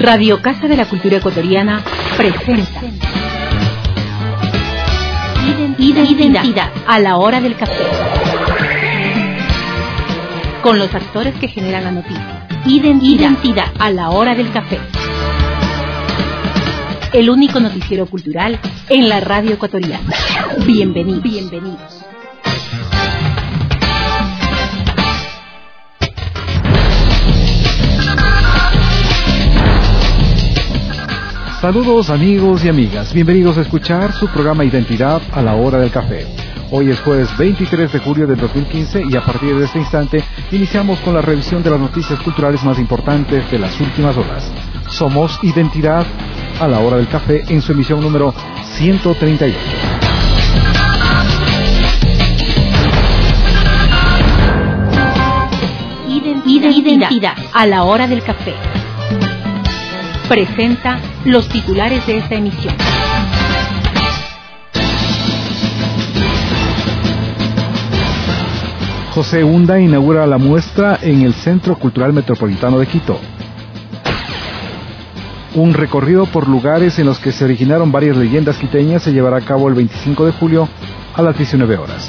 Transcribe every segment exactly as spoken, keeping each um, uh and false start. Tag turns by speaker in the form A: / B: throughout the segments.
A: Radio Casa de la Cultura Ecuatoriana presenta Identidad, Identidad a la hora del café, con los actores que generan la noticia. Identidad, Identidad a la hora del café, el único noticiero cultural en la radio ecuatoriana. Bienvenidos. Bienvenidos.
B: Saludos amigos y amigas, bienvenidos a escuchar su programa Identidad a la hora del café. Hoy es jueves veintitrés de julio del dos mil quince y a partir de este instante iniciamos con la revisión de las noticias culturales más importantes de las últimas horas. Somos Identidad a la hora del café en su emisión número ciento treinta y ocho.
A: Identidad a la hora del café presenta los titulares de esta emisión.
B: José Unda inaugura la muestra en el Centro Cultural Metropolitano de Quito. Un recorrido por lugares en los que se originaron varias leyendas quiteñas se llevará a cabo el veinticinco de julio a las diecinueve horas.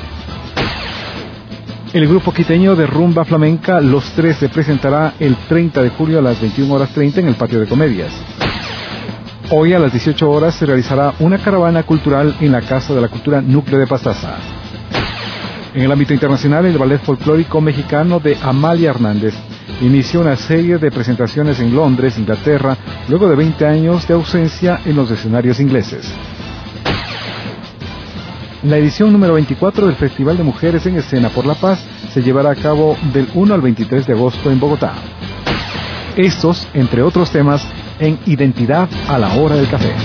B: El grupo quiteño de rumba flamenca Los Tres se presentará el treinta de julio a las veintiuna horas treinta en el Patio de Comedias. Hoy a las dieciocho horas se realizará una caravana cultural en la Casa de la Cultura Núcleo de Pastaza. En el ámbito internacional, el ballet folclórico mexicano de Amalia Hernández inició una serie de presentaciones en Londres, Inglaterra, luego de veinte años de ausencia en los escenarios ingleses. La edición número veinticuatro del Festival de Mujeres en Escena por la Paz se llevará a cabo del uno al veintitrés de agosto en Bogotá. Estos, entre otros temas, en Identidad a la hora del café.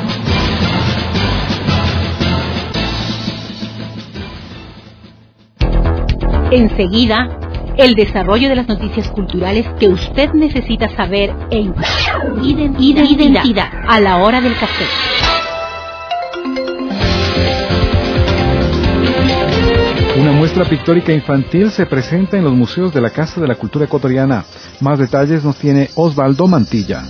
A: Enseguida, el desarrollo de las noticias culturales que usted necesita saber en Identidad, Identidad a la hora del café.
B: Una muestra pictórica infantil se presenta en los museos de la Casa de la Cultura Ecuatoriana. Más detalles nos tiene Osvaldo Mantilla.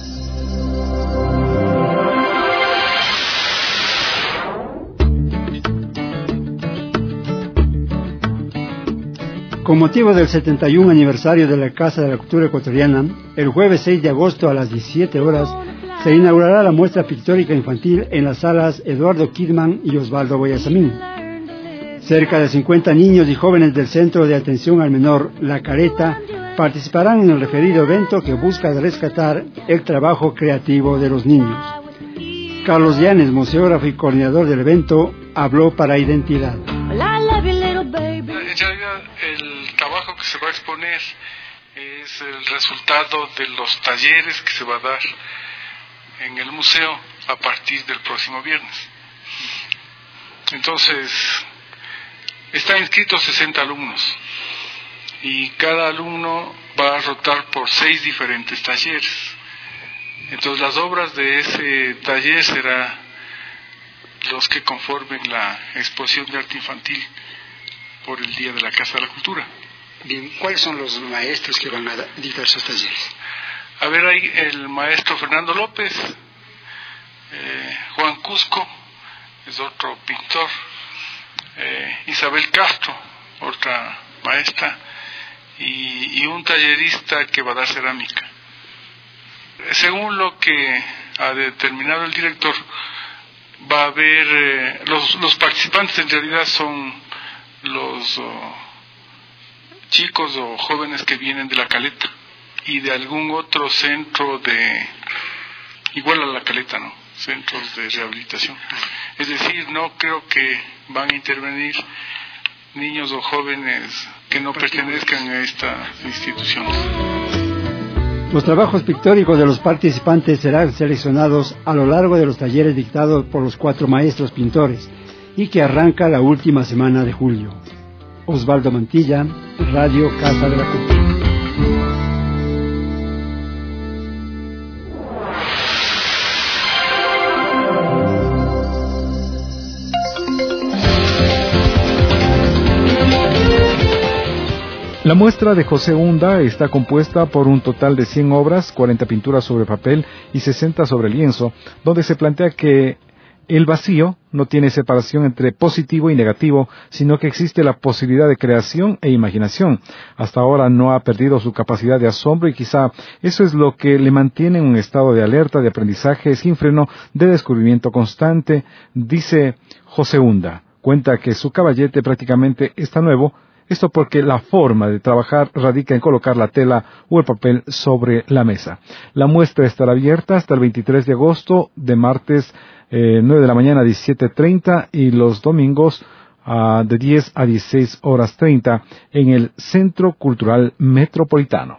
C: Con motivo del setenta y un aniversario de la Casa de la Cultura Ecuatoriana, el jueves seis de agosto a las diecisiete horas se inaugurará la muestra pictórica infantil en las salas Eduardo Kidman y Osvaldo Boyasamín. Cerca de cincuenta niños y jóvenes del Centro de Atención al Menor La Careta participarán en el referido evento que busca rescatar el trabajo creativo de los niños. Carlos Llanes, museógrafo y coordinador del evento, habló para Identidad.
D: En realidad, el trabajo que se va a exponer es el resultado de los talleres que se va a dar en el museo a partir del próximo viernes. Entonces, están inscritos sesenta alumnos y cada alumno va a rotar por seis diferentes talleres. Entonces, las obras de ese taller serán los que conformen la exposición de arte infantil por el Día de la Casa de la Cultura.
C: Bien, ¿cuáles son los maestros que van a dictar esos talleres?
D: A ver, hay el maestro Fernando López, eh, Juan Cusco, es otro pintor, eh, Isabel Castro, otra maestra, y, y un tallerista que va a dar cerámica. Según lo que ha determinado el director, va a haber, eh, los, los participantes en realidad son los oh, chicos o jóvenes que vienen de La Caleta y de algún otro centro de, igual a La Caleta, ¿no? Centros de rehabilitación. Es decir, no creo que van a intervenir niños o jóvenes que no pertenezcan a esta institución.
C: Los trabajos pictóricos de los participantes serán seleccionados a lo largo de los talleres dictados por los cuatro maestros pintores y que arranca la última semana de julio. Osvaldo Mantilla, Radio Casa de la Cultura.
B: La muestra de José Hunda está compuesta por un total de cien obras, cuarenta pinturas sobre papel y sesenta sobre lienzo, donde se plantea que el vacío no tiene separación entre positivo y negativo, sino que existe la posibilidad de creación e imaginación. Hasta ahora no ha perdido su capacidad de asombro y quizá eso es lo que le mantiene en un estado de alerta, de aprendizaje sin freno, de descubrimiento constante, dice José Hunda. Cuenta que su caballete prácticamente está nuevo, esto porque la forma de trabajar radica en colocar la tela o el papel sobre la mesa. La muestra estará abierta hasta el veintitrés de agosto, de martes eh, nueve de la mañana a diecisiete treinta y los domingos uh, de diez a dieciséis horas treinta en el Centro Cultural Metropolitano.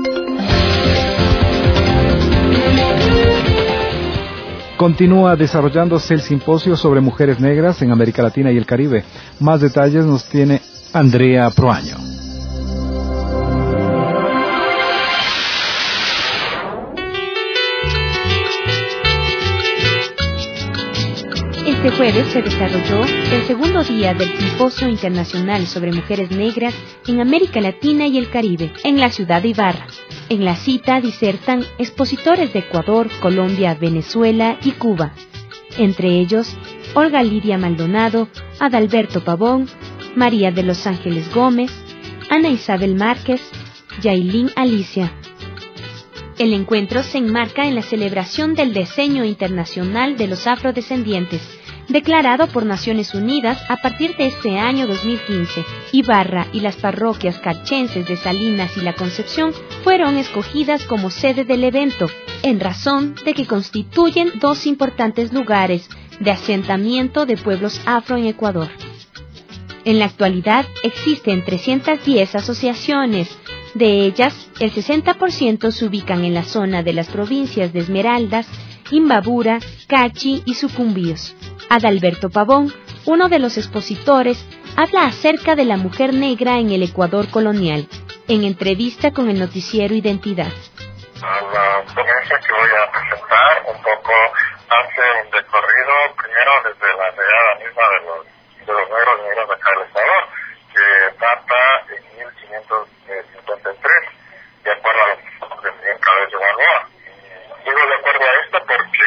B: Continúa desarrollándose el simposio sobre mujeres negras en América Latina y el Caribe. Más detalles nos tiene Andrea Proaño.
E: Este jueves se desarrolló el segundo día del Simposio Internacional sobre Mujeres Negras en América Latina y el Caribe, en la ciudad de Ibarra. En la cita disertan expositores de Ecuador, Colombia, Venezuela y Cuba. Entre ellos, Olga Lidia Maldonado, Adalberto Pavón, María de los Ángeles Gómez, Ana Isabel Márquez, Yailin Alicia. El encuentro se enmarca en la celebración del Diseño Internacional de los Afrodescendientes, declarado por Naciones Unidas a partir de este año dos mil quince. Ibarra y las parroquias carchenses de Salinas y La Concepción fueron escogidas como sede del evento, en razón de que constituyen dos importantes lugares de asentamiento de pueblos afro en Ecuador. En la actualidad existen trescientas diez asociaciones. De ellas, el sesenta por ciento se ubican en la zona de las provincias de Esmeraldas, Imbabura, Cachi y Sucumbíos. Adalberto Pavón, uno de los expositores, habla acerca de la mujer negra en el Ecuador colonial, en entrevista con el noticiero Identidad.
F: La ponencia que voy a presentar un poco hace un recorrido primero desde la llegada misma de los, de los negros y negras acá del Ecuador, que data en mil quinientos cincuenta y tres, de acuerdo a los del señor Cabello Balboa. Digo de acuerdo a esto porque,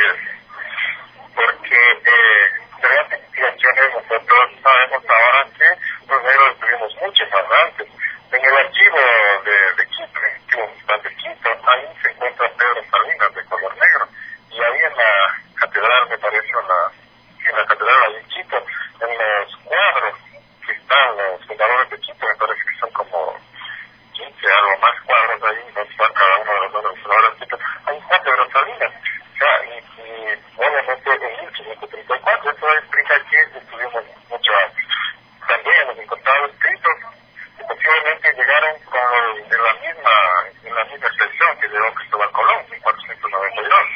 F: porque eh, de las investigaciones nosotros sabemos ahora que los negros estuvimos mucho más antes. En el archivo de, de Quito, en el archivo municipal de Quito, ahí se encuentra Pedro Salinas de color negro. Y ahí en la catedral, me parece, en la, sí, en la catedral ahí en Quito, en los cuadros que están los fundadores de Quito, me parece que son como quince, algo más cuadros ahí, no está cada uno de los dos fundadores de Quito. Ahí está Pedro Salinas. O sea, y, y obviamente en mil quinientos treinta y cuatro, eso explica que estuvimos mucho antes. También hemos encontrado escritos que posiblemente llegaron con el, en la misma en la misma expresión que llegó Cristóbal Colón en mil cuatrocientos noventa y dos.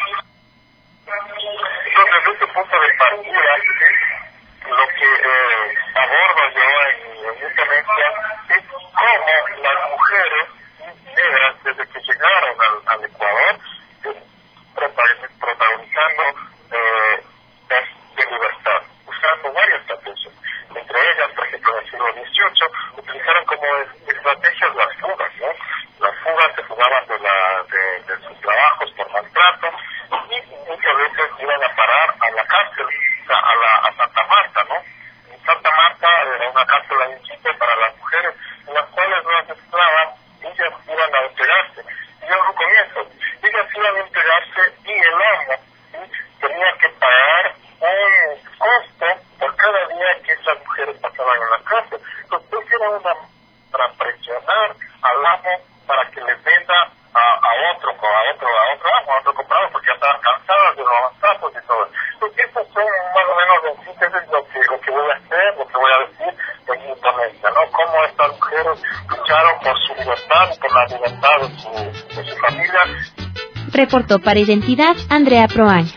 F: Entonces, desde este punto de partida, lo que eh, abordo yo en mi ponencia es cómo las mujeres negras, desde que llegaron al, al Ecuador, eh, protagonizando eh, de libertad, usando varias estrategias. Entre ellas, por ejemplo, en el siglo dieciocho, utilizaron como estrategias las fugas, ¿no? Las fugas se fugaban de, la, de, de sus trabajos por maltrato y muchas veces iban a parar a la cárcel, o sea, a, la, a Santa Marta, ¿no? En Santa Marta era una cárcel ahí en Quito para las mujeres, en las cuales las esclavas, ellas iban a entregarse. Y yo no comienzo, ellas iban a entregarse y el amo, ¿sí?, tenía que pagar un costo por cada día que esas mujeres pasaban en la cárcel. Entonces era una para presionar al amo para que les venda a, a otro, a otro, a otro amo, a otro comprador, porque ya estaban cansadas de los maltratos y todo. Entonces estos son más o menos en síntesis lo que, lo que voy a hacer, lo que voy a decir en mi ponencia, ¿no? Cómo estas mujeres lucharon por su libertad, por la libertad de su, de su familia.
E: Reportó para Identidad Andrea Proaño.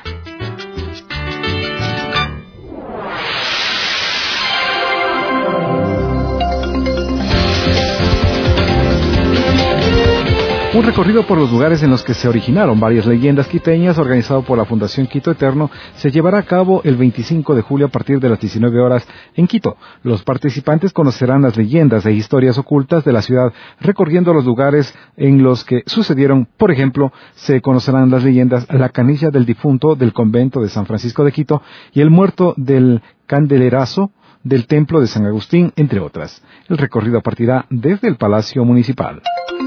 B: Un recorrido por los lugares en los que se originaron varias leyendas quiteñas, organizado por la Fundación Quito Eterno, se llevará a cabo el veinticinco de julio a partir de las diecinueve horas en Quito. Los participantes conocerán las leyendas e historias ocultas de la ciudad, recorriendo los lugares en los que sucedieron. Por ejemplo, se conocerán las leyendas La Canilla del Difunto del convento de San Francisco de Quito y El Muerto del Candelerazo del Templo de San Agustín, entre otras. El recorrido partirá desde el Palacio Municipal.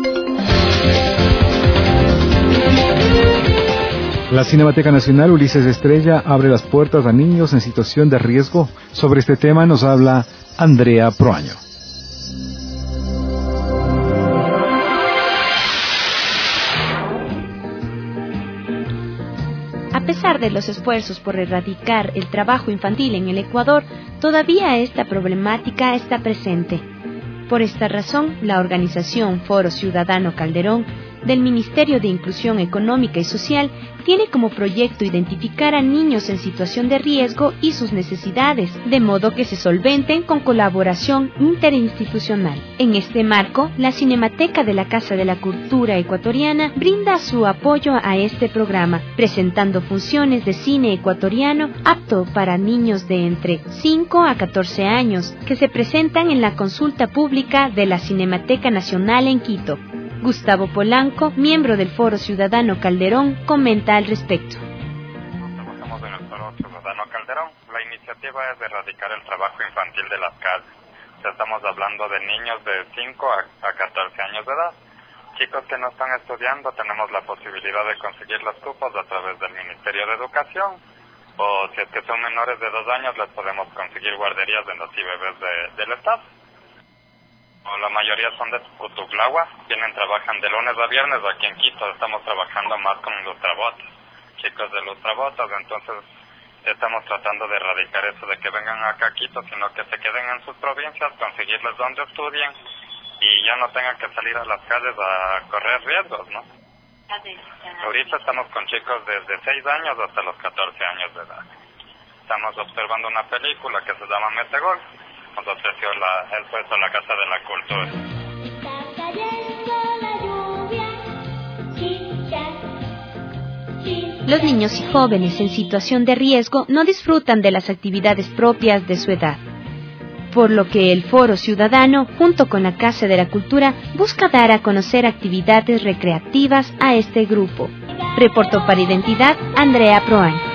B: La Cinemateca Nacional Ulises Estrella abre las puertas a niños en situación de riesgo. Sobre este tema nos habla Andrea Proaño.
E: A pesar de los esfuerzos por erradicar el trabajo infantil en el Ecuador, todavía esta problemática está presente. Por esta razón, la organización Foro Ciudadano Calderón del Ministerio de Inclusión Económica y Social tiene como proyecto identificar a niños en situación de riesgo y sus necesidades, de modo que se solventen con colaboración interinstitucional. En este marco, la Cinemateca de la Casa de la Cultura Ecuatoriana brinda su apoyo a este programa, presentando funciones de cine ecuatoriano apto para niños de entre cinco a catorce años, que se presentan en la consulta pública de la Cinemateca Nacional en Quito. Gustavo Polanco, miembro del Foro Ciudadano Calderón, comenta al respecto.
G: Trabajamos en el Foro Ciudadano Calderón. La iniciativa es de erradicar el trabajo infantil de las calles. Estamos hablando de niños de cinco a catorce años de edad. Chicos que no están estudiando, tenemos la posibilidad de conseguir los cupos a través del Ministerio de Educación. O si es que son menores de dos años, les podemos conseguir guarderías de los I B Bs de, del Estado. O la mayoría son de Cutuglagua, vienen, trabajan de lunes a viernes aquí en Quito. Estamos trabajando más con lustrabotas, chicos de lustrabotas, entonces estamos tratando de erradicar eso de que vengan acá a Quito, sino que se queden en sus provincias, conseguirles donde estudien y ya no tengan que salir a las calles a correr riesgos, ¿no? Ahorita estamos con chicos desde seis años hasta los catorce años de edad. Estamos observando una película que se llama Metegol. Nos ofreció la, el puesto a la Casa de la Cultura.
E: Los niños y jóvenes en situación de riesgo no disfrutan de las actividades propias de su edad, por lo que el Foro Ciudadano, junto con la Casa de la Cultura, busca dar a conocer actividades recreativas a este grupo. Reportó para Identidad Andrea Proaño.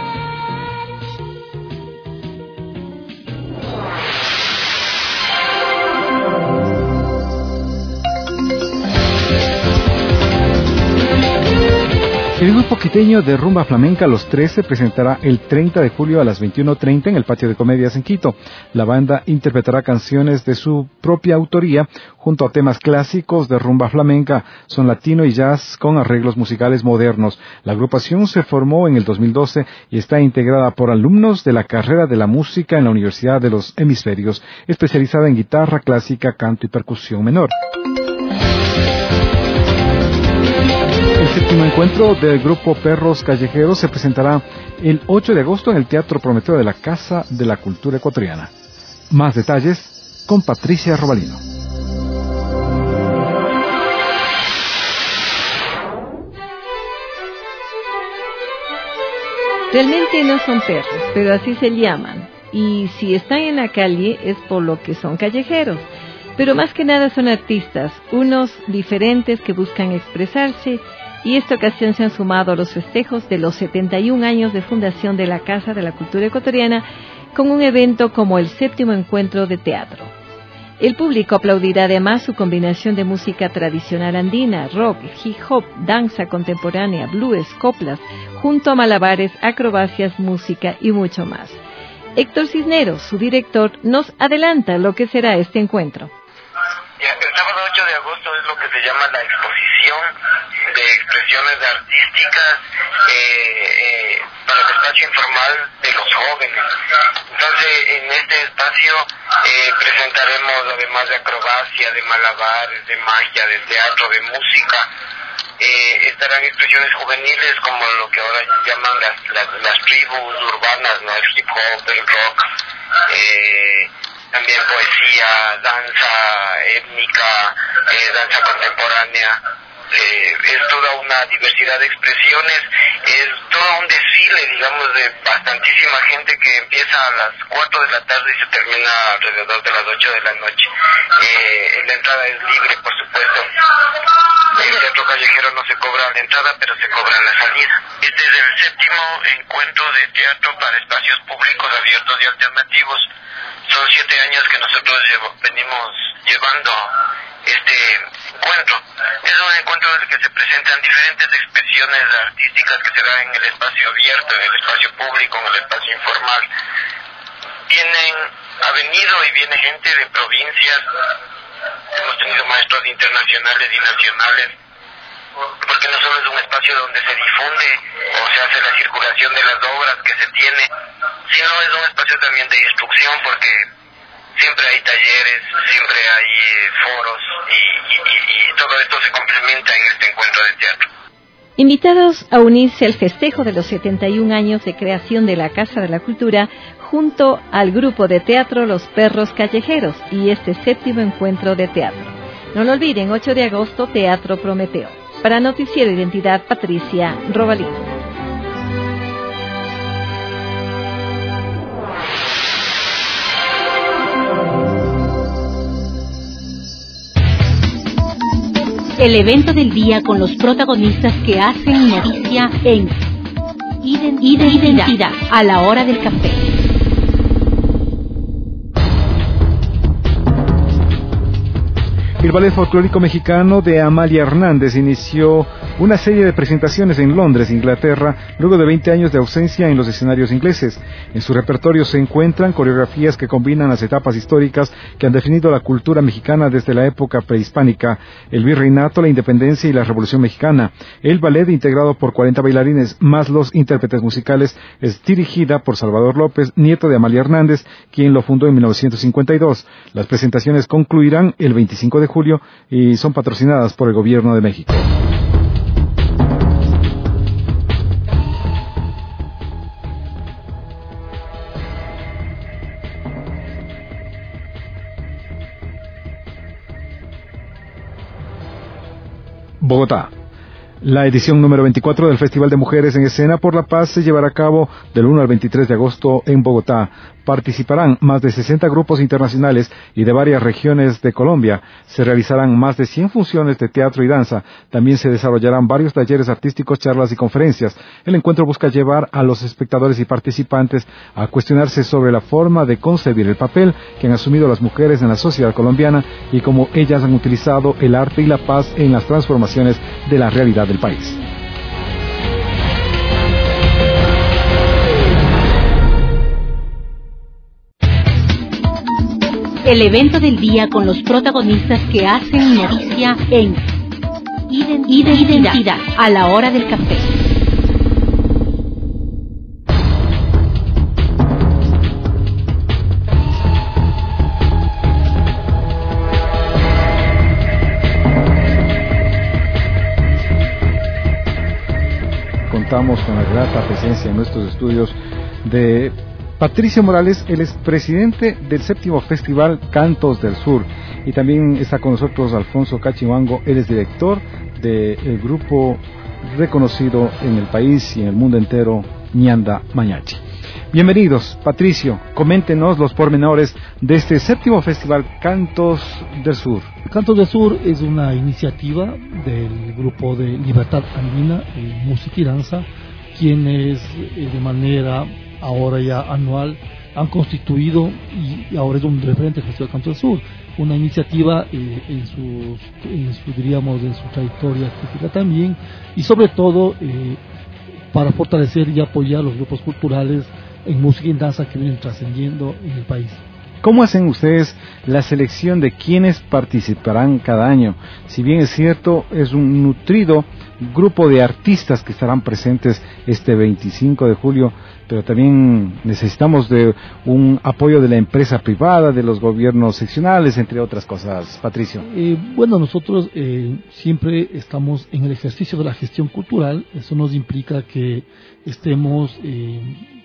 B: El grupo quiteño de rumba flamenca Los trece presentará el treinta de julio a las veintiuno treinta en el Patio de Comedias en Quito. La banda interpretará canciones de su propia autoría junto a temas clásicos de rumba flamenca, son latino y jazz con arreglos musicales modernos. La agrupación se formó en el dos mil doce y está integrada por alumnos de la carrera de la música en la Universidad de los Hemisferios, especializada en guitarra clásica, canto y percusión menor. El séptimo encuentro del grupo Perros Callejeros se presentará el ocho de agosto en el Teatro Prometeo de la Casa de la Cultura Ecuatoriana. Más detalles con Patricia Robalino.
H: Realmente no son perros, pero así se llaman. Y si están en la calle es por lo que son callejeros. Pero más que nada son artistas, unos diferentes que buscan expresarse, y esta ocasión se han sumado a los festejos de los setenta y un años de fundación de la Casa de la Cultura Ecuatoriana con un evento como el séptimo encuentro de teatro. El público aplaudirá además su combinación de música tradicional andina, rock, hip hop, danza contemporánea, blues, coplas, junto a malabares, acrobacias, música y mucho más. Héctor Cisneros, su director, nos adelanta lo que será este encuentro.
F: El sábado ocho de agosto es lo que se llama la exposición de expresiones artísticas eh, eh, para el espacio informal de los jóvenes. Entonces, en este espacio eh, presentaremos, además de acrobacia, de malabares, de magia, de teatro, de música, eh, estarán expresiones juveniles como lo que ahora llaman las, las, las tribus urbanas, ¿no? El hip hop, el rock, eh, también poesía, danza étnica, eh, danza contemporánea,
I: eh, es toda una diversidad de expresiones, es todo un desfile, digamos, de bastantísima gente que empieza a las cuatro de la tarde y se termina alrededor de las ocho de la noche. Eh, la entrada es libre, por supuesto. El teatro callejero no se cobra la entrada, pero se cobra la salida. Este es el séptimo encuentro de teatro para espacios públicos abiertos y alternativos. Son siete años que nosotros llevo, venimos llevando este encuentro. Es un encuentro en el que se presentan diferentes expresiones artísticas que se dan en el espacio abierto, en el espacio público, en el espacio informal. Vienen, ha venido y viene gente de provincias, hemos tenido maestros internacionales y nacionales, porque no solo es un espacio donde se difunde o se hace la circulación de las obras que se tiene, sino es un espacio también de instrucción, porque siempre hay talleres, siempre hay eh, foros y, y, y, y todo esto se complementa en este encuentro de teatro.
H: Invitados a unirse al festejo de los setenta y un años de creación de la Casa de la Cultura junto al grupo de teatro Los Perros Callejeros y este séptimo encuentro de teatro. No lo olviden, ocho de agosto, Teatro Prometeo. Para Noticiero Identidad, Patricia Robalito.
A: El evento del día con los protagonistas que hacen noticia en Identidad, Identidad a la hora del café.
B: El Ballet Folclórico Mexicano de Amalia Hernández inició una serie de presentaciones en Londres, Inglaterra, luego de veinte años de ausencia en los escenarios ingleses. En su repertorio se encuentran coreografías que combinan las etapas históricas que han definido la cultura mexicana desde la época prehispánica, el virreinato, la independencia y la Revolución Mexicana. El ballet, integrado por cuarenta bailarines más los intérpretes musicales, es dirigida por Salvador López, nieto de Amalia Hernández, quien lo fundó en mil novecientos cincuenta y dos. Las presentaciones concluirán el veinticinco de julio y son patrocinadas por el Gobierno de México. Bogotá. La edición número veinticuatro del Festival de Mujeres en Escena por la Paz se llevará a cabo del uno al veintitrés de agosto en Bogotá. Participarán más de sesenta grupos internacionales y de varias regiones de Colombia. Se realizarán más de cien funciones de teatro y danza. También se desarrollarán varios talleres artísticos, charlas y conferencias. El encuentro busca llevar a los espectadores y participantes a cuestionarse sobre la forma de concebir el papel que han asumido las mujeres en la sociedad colombiana y cómo ellas han utilizado el arte y la paz en las transformaciones de la realidad del país.
A: El evento del día con los protagonistas que hacen noticia en Identidad, Identidad a la hora del café.
B: Contamos con la grata presencia en nuestros estudios de Patricio Morales, él es presidente del séptimo Festival Cantos del Sur, y también está con nosotros Alfonso Cachihuango, él es director del grupo reconocido en el país y en el mundo entero, Ñanda Mañachi. Bienvenidos, Patricio, coméntenos los pormenores de este séptimo Festival Cantos del Sur.
J: Cantos del Sur es una iniciativa del grupo de Libertad Andina, eh, Música y Danza, quienes eh, de manera ahora ya anual han constituido y ahora es un referente del Festival Cantos del Sur, una iniciativa eh, en, sus, en su, diríamos, en su trayectoria artística también, y sobre todo eh, para fortalecer y apoyar los grupos culturales en música y danza que vienen trascendiendo en el país.
B: ¿Cómo hacen ustedes la selección de quienes participarán cada año? Si bien es cierto, es un nutrido grupo de artistas que estarán presentes este veinticinco de julio, pero también necesitamos de un apoyo de la empresa privada, de los gobiernos seccionales, entre otras cosas. Patricio.
J: Eh, bueno, nosotros eh, siempre estamos en el ejercicio de la gestión cultural. Eso nos implica que estemos eh,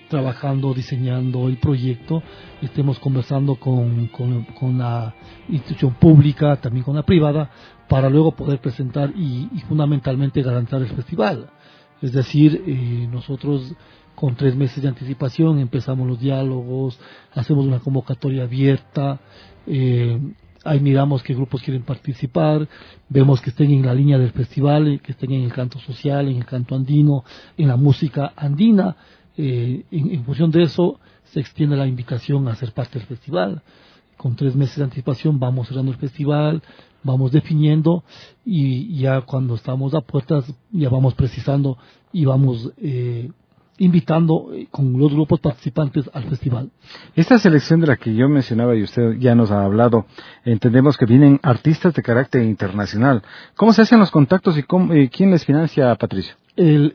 J: trabajando, diseñando el proyecto, estemos conversando con, con, con la institución pública, también con la privada, para luego poder presentar y, y fundamentalmente garantizar el festival. Es decir, eh, nosotros con tres meses de anticipación empezamos los diálogos, hacemos una convocatoria abierta, eh, ahí miramos qué grupos quieren participar, vemos que estén en la línea del festival, que estén en el canto social, en el canto andino, en la música andina. Eh, en, en función de eso se extiende la invitación a ser parte del festival. Con tres meses de anticipación vamos cerrando el festival, vamos definiendo y ya cuando estamos a puertas ya vamos precisando y vamos eh, invitando con los grupos participantes al festival.
B: Esta selección de la que yo mencionaba y usted ya nos ha hablado, entendemos que vienen artistas de carácter internacional. ¿Cómo se hacen los contactos y cómo, eh, quién les financia, Patricio?
J: El,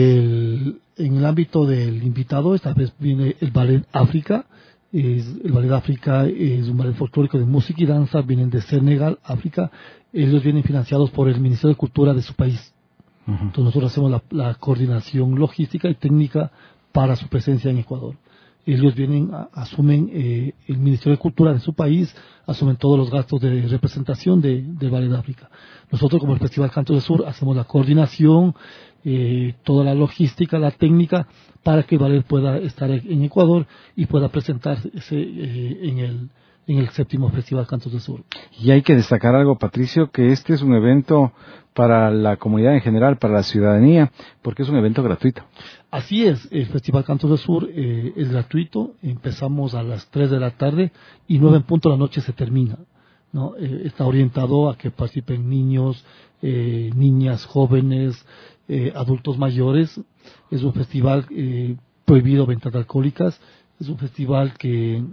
J: el, en el ámbito del invitado, esta vez viene el Ballet África. Es, el Ballet África es un ballet folclórico de música y danza, vienen de Senegal, África. Ellos vienen financiados por el Ministerio de Cultura de su país. Uh-huh. Entonces nosotros hacemos la, la coordinación logística y técnica para su presencia en Ecuador. Ellos vienen, a, asumen, eh, el Ministerio de Cultura de su país, asumen todos los gastos de representación de, del Ballet África. Nosotros, como el Festival Canto del Sur, hacemos la coordinación, eh, toda la logística, la técnica, para que el ballet pueda estar en Ecuador y pueda presentarse eh, en el en el séptimo Festival Cantos del Sur.
B: Y hay que destacar algo, Patricio, que este es un evento para la comunidad en general, para la ciudadanía, porque es un evento gratuito.
J: Así es, el Festival Cantos del Sur eh, es gratuito, empezamos a las tres de la tarde y nueve en punto de la noche se termina, ¿no? Eh, está orientado a que participen niños, eh, niñas, jóvenes, eh, adultos mayores. Es un festival eh, prohibido ventas alcohólicas, es un festival que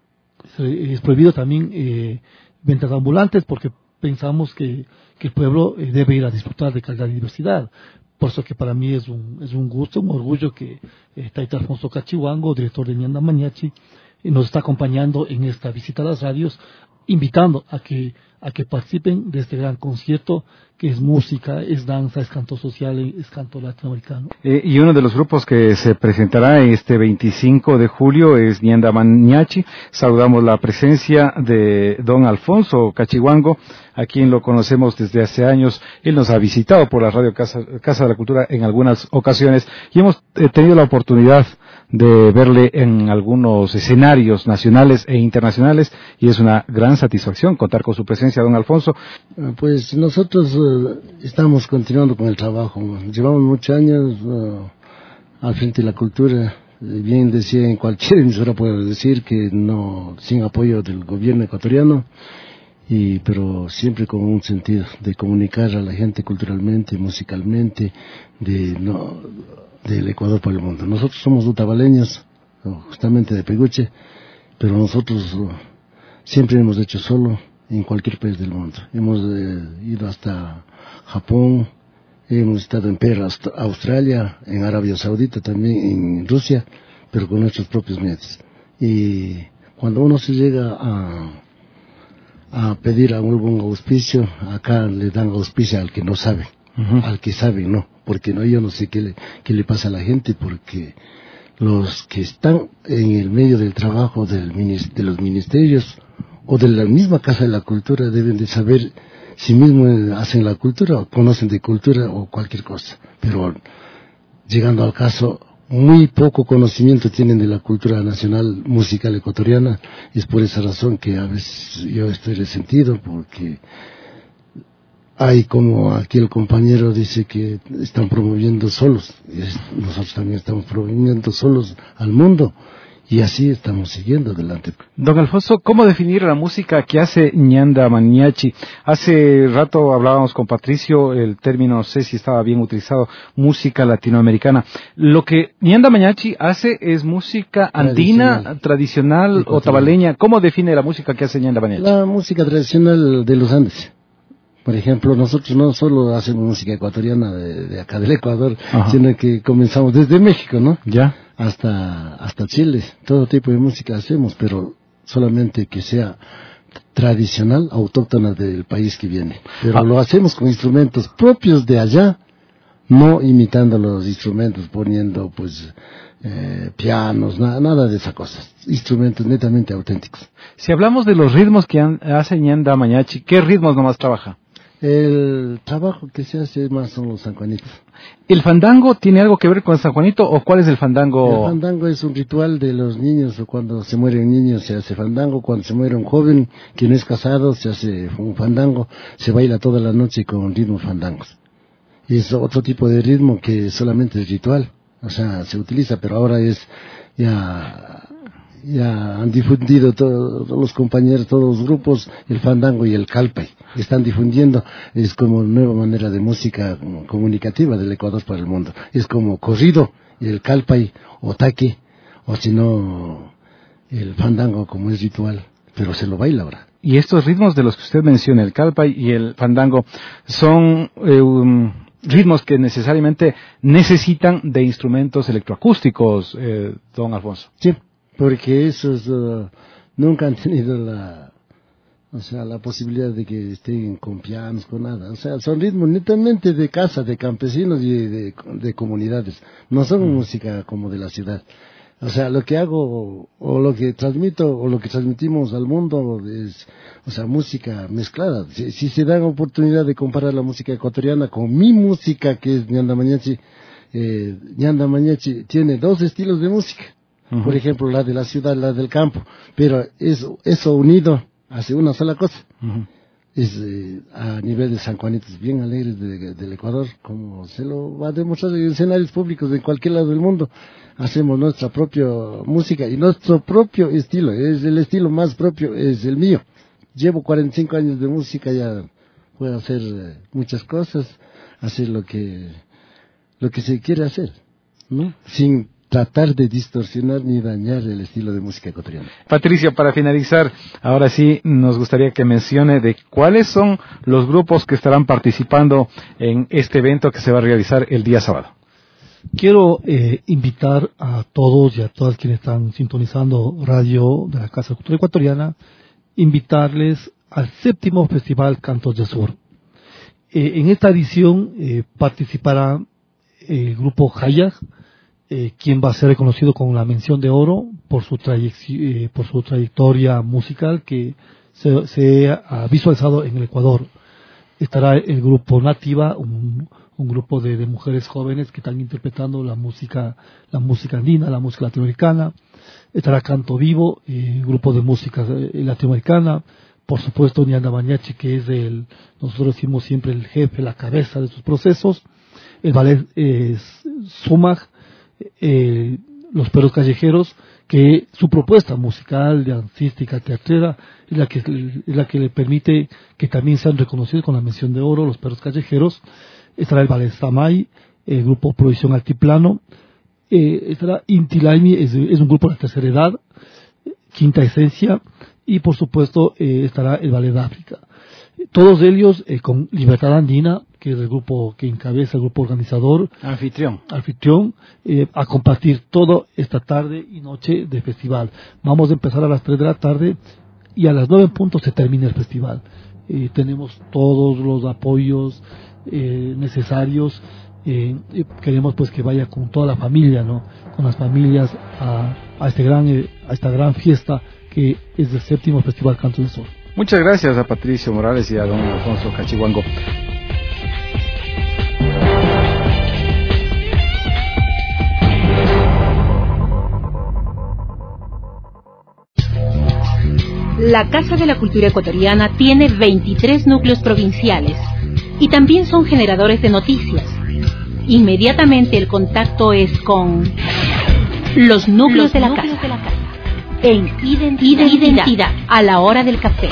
J: es prohibido también eh, ventas ambulantes porque pensamos que, que el pueblo eh, debe ir a disfrutar de calidad y diversidad. Por eso que para mí es un, es un gusto, un orgullo que eh, Taita Alfonso Cachiwango, director de Ñanda Mañachi, eh, nos está acompañando en esta visita a las radios, invitando a que a que participen de este gran concierto que es música, es danza, es canto social, es canto latinoamericano.
B: Eh, y uno de los grupos que se presentará este veinticinco de julio es Ñanda Mañachi. Saludamos la presencia de don Alfonso Cachiwango, a quien lo conocemos desde hace años. Él nos ha visitado por la radio Casa, Casa de la Cultura en algunas ocasiones y hemos eh, tenido la oportunidad de verle en algunos escenarios nacionales e internacionales y es una gran satisfacción contar con su presencia, don Alfonso.
K: Pues nosotros uh, estamos continuando con el trabajo. Llevamos muchos años uh, al frente de la cultura. Bien decía, en cualquier emisora puedo decir que no, sin apoyo del gobierno ecuatoriano, y pero siempre con un sentido de comunicar a la gente culturalmente, musicalmente, de no del Ecuador para el mundo. Nosotros somos utabaleños, justamente de Peguche, pero nosotros uh, siempre hemos hecho solo en cualquier país del mundo. Hemos eh, ido hasta Japón, hemos estado en Perth, Australia, en Arabia Saudita, también en Rusia, pero con nuestros propios medios. Y cuando uno se llega a, a pedir algún auspicio, acá le dan auspicio al que no sabe, uh-huh. al que sabe no, porque no, yo no sé qué le, qué le pasa a la gente, porque los que están en el medio del trabajo del, de los ministerios o de la misma Casa de la Cultura deben de saber si mismo hacen la cultura o conocen de cultura o cualquier cosa, pero llegando al caso muy poco conocimiento tienen de la cultura nacional musical ecuatoriana. Es por esa razón que a veces yo estoy resentido, porque hay, como aquí el compañero dice, que están promoviendo solos, y nosotros también estamos promoviendo solos al mundo. Y así estamos siguiendo adelante.
B: Don Alfonso, ¿cómo definir la música que hace Ñanda Mañachi? Hace rato hablábamos con Patricio, el término, no sé si estaba bien utilizado, música latinoamericana. Lo que Ñanda Mañachi hace es música andina, tradicional, tradicional o tabaleña. ¿Cómo define la música que hace Ñanda Mañachi?
K: La música tradicional de los Andes. Por ejemplo, nosotros no solo hacemos música ecuatoriana de, de acá del Ecuador, ajá, sino que comenzamos desde México, ¿no?
B: Ya.
K: Hasta, hasta Chile. Todo tipo de música hacemos, pero solamente que sea tradicional, autóctona del país que viene. Pero ah. lo hacemos con instrumentos propios de allá, no imitando los instrumentos, poniendo pues eh, pianos, na, nada de esas cosas, instrumentos netamente auténticos.
B: Si hablamos de los ritmos que han, hace Ñanda Mañachi, ¿qué ritmos nomás trabaja?
K: El trabajo que se hace más son los sanjuanitos.
B: ¿El fandango tiene algo que ver con San Juanito o cuál es el fandango?
K: El fandango es un ritual de los niños, o cuando se muere un niño se hace fandango, cuando se muere un joven que no es casado se hace un fandango, se baila toda la noche con ritmos fandangos. Y es otro tipo de ritmo que solamente es ritual, o sea, se utiliza, pero ahora es ya... ya han difundido todos los compañeros, todos los grupos, el fandango y el calpay. Están difundiendo, es como nueva manera de música comunicativa del Ecuador para el mundo. Es como corrido, y el calpay, o taque, o si no, el fandango como es ritual, pero se lo baila ahora.
B: Y estos ritmos de los que usted menciona, el calpay y el fandango, son eh, um, ritmos que necesariamente necesitan de instrumentos electroacústicos, eh, don Alfonso.
K: Sí. Porque esos uh, nunca han tenido la, o sea, la posibilidad de que estén con pianos, con nada. O sea, son ritmos netamente de casa, de campesinos y de, de comunidades. No son mm. música como de la ciudad. O sea, lo que hago, o lo que transmito, o lo que transmitimos al mundo es, o sea, música mezclada. Si, si se dan oportunidad de comparar la música ecuatoriana con mi música, que es Ñanda Mañachi, eh, Ñanda Mañachi tiene dos estilos de música. Por ejemplo, la de la ciudad, la del campo, pero eso, eso unido hace una sola cosa. Uh-huh. Es eh, a nivel de San Juanitos, bien alegres de, de, del Ecuador, como se lo va a demostrar en escenarios públicos de cualquier lado del mundo. Hacemos nuestra propia música y nuestro propio estilo, es el estilo más propio, es el mío. Llevo cuarenta y cinco años de música, ya puedo hacer eh, muchas cosas, hacer lo que, lo que se quiere hacer, ¿no? Sin tratar de distorsionar ni dañar el estilo de música ecuatoriana.
B: Patricia, para finalizar, ahora sí nos gustaría que mencione de cuáles son los grupos que estarán participando en este evento que se va a realizar el día sábado.
J: Quiero eh, invitar a todos y a todas quienes están sintonizando radio de la Casa de Cultura Ecuatoriana, invitarles al séptimo Festival Cantos del Sur. Eh, en esta edición eh, participará el grupo Hayag, Eh, quien va a ser reconocido con la mención de oro por su, eh, por su trayectoria musical que se, se ha visualizado en el Ecuador. Estará el grupo Nativa, un, un grupo de, de mujeres jóvenes que están interpretando la música, la música andina, la música latinoamericana. Estará Canto Vivo, eh, grupo de música eh, latinoamericana. Por supuesto, Ñanda Mañachi, que es el, nosotros decimos siempre el jefe, la cabeza de sus procesos. El ballet eh, Sumag, Eh, los Perros Callejeros, que su propuesta musical, dancística, teatrera, es la que es la que le permite que también sean reconocidos con la mención de oro Los Perros Callejeros. Estará el Ballet Samay, el grupo Provisión Altiplano, eh, estará Inti Laimi, es, es un grupo de la tercera edad, Quinta Esencia, y por supuesto eh, estará el Ballet África. Todos ellos eh, con Libertad Andina, que es el grupo que encabeza, el grupo organizador.
B: Anfitrión.
J: Anfitrión, eh, a compartir toda esta tarde y noche de festival. Vamos a empezar a las tres de la tarde y a las nueve en punto se termina el festival. Eh, tenemos todos los apoyos eh, necesarios. Eh, queremos pues que vaya con toda la familia, ¿no? Con las familias a, a, este gran, eh, a esta gran fiesta que es el séptimo Festival Canto del Sur.
B: Muchas gracias a Patricio Morales y a don Alfonso Cachihuango.
A: La Casa de la Cultura Ecuatoriana tiene veintitrés núcleos provinciales y también son generadores de noticias. Inmediatamente el contacto es con los núcleos, los de, la núcleos de la casa. En identidad, identidad a la hora del café.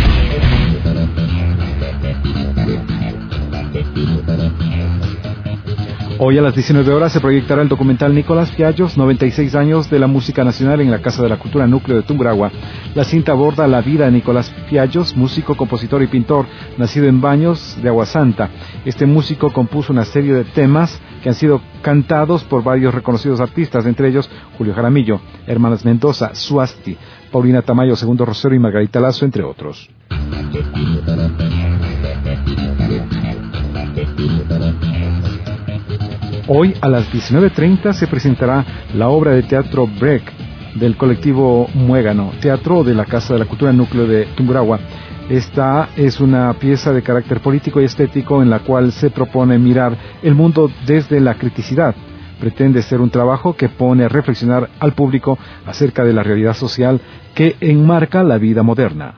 B: Hoy a las diecinueve horas se proyectará el documental Nicolás Piallos, noventa y seis años de la música nacional en la Casa de la Cultura Núcleo de Tungurahua. La cinta aborda la vida de Nicolás Piallos, músico, compositor y pintor, nacido en Baños de Aguasanta. Este músico compuso una serie de temas que han sido cantados por varios reconocidos artistas, entre ellos Julio Jaramillo, Hermanas Mendoza, Suasti, Paulina Tamayo, Segundo Rosero y Margarita Lazo, entre otros. Hoy a las diecinueve treinta se presentará la obra de teatro Break del colectivo Muégano, teatro de la Casa de la Cultura Núcleo de Tungurahua. Esta es una pieza de carácter político y estético en la cual se propone mirar el mundo desde la criticidad. Pretende ser un trabajo que pone a reflexionar al público acerca de la realidad social que enmarca la vida moderna.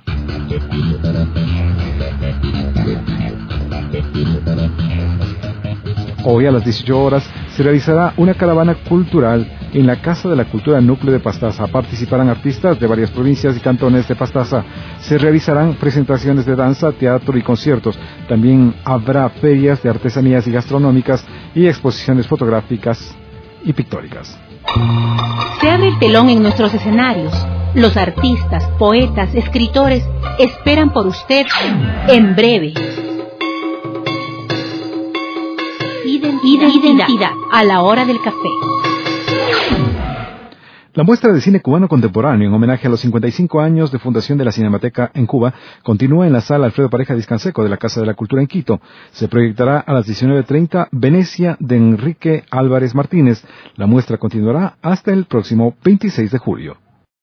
B: Hoy a las dieciocho horas se realizará una caravana cultural en la Casa de la Cultura Núcleo de Pastaza. Participarán artistas de varias provincias y cantones de Pastaza. Se realizarán presentaciones de danza, teatro y conciertos. También habrá ferias de artesanías y gastronómicas y exposiciones fotográficas y pictóricas.
A: Se abre el telón en nuestros escenarios. Los artistas, poetas, escritores esperan por usted en breve. Identidad, identidad a la hora del café.
B: La muestra de cine cubano contemporáneo en homenaje a los cincuenta y cinco años de fundación de la Cinemateca en Cuba continúa en la sala Alfredo Pareja Discanseco de la Casa de la Cultura en Quito. Se proyectará a las diecinueve treinta Venecia de Enrique Álvarez Martínez. La muestra continuará hasta el próximo veintiséis de julio.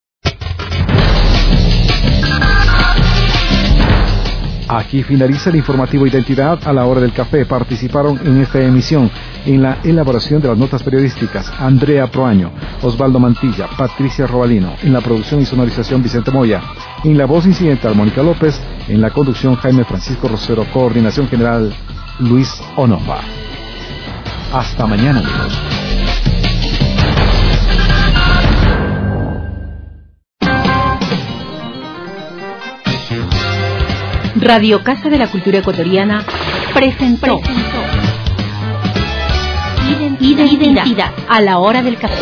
B: Aquí finaliza el informativo Identidad a la hora del café. Participaron en esta emisión en la elaboración de las notas periodísticas Andrea Proaño, Osvaldo Mantilla, Patricia Robalino, en la producción y sonorización Vicente Moya, en la voz incidental Mónica López, en la conducción Jaime Francisco Rosero, coordinación general Luis Onova. Hasta mañana, amigos.
A: Radio Casa de la Cultura Ecuatoriana presentó, presentó. Identidad, Identidad a la hora del café.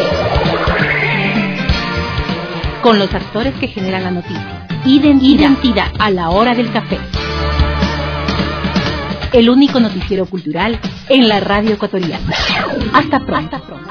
A: Con los actores que generan la noticia. Identidad, Identidad a la hora del café. El único noticiero cultural en la radio ecuatoriana. Hasta pronto. Hasta pronto.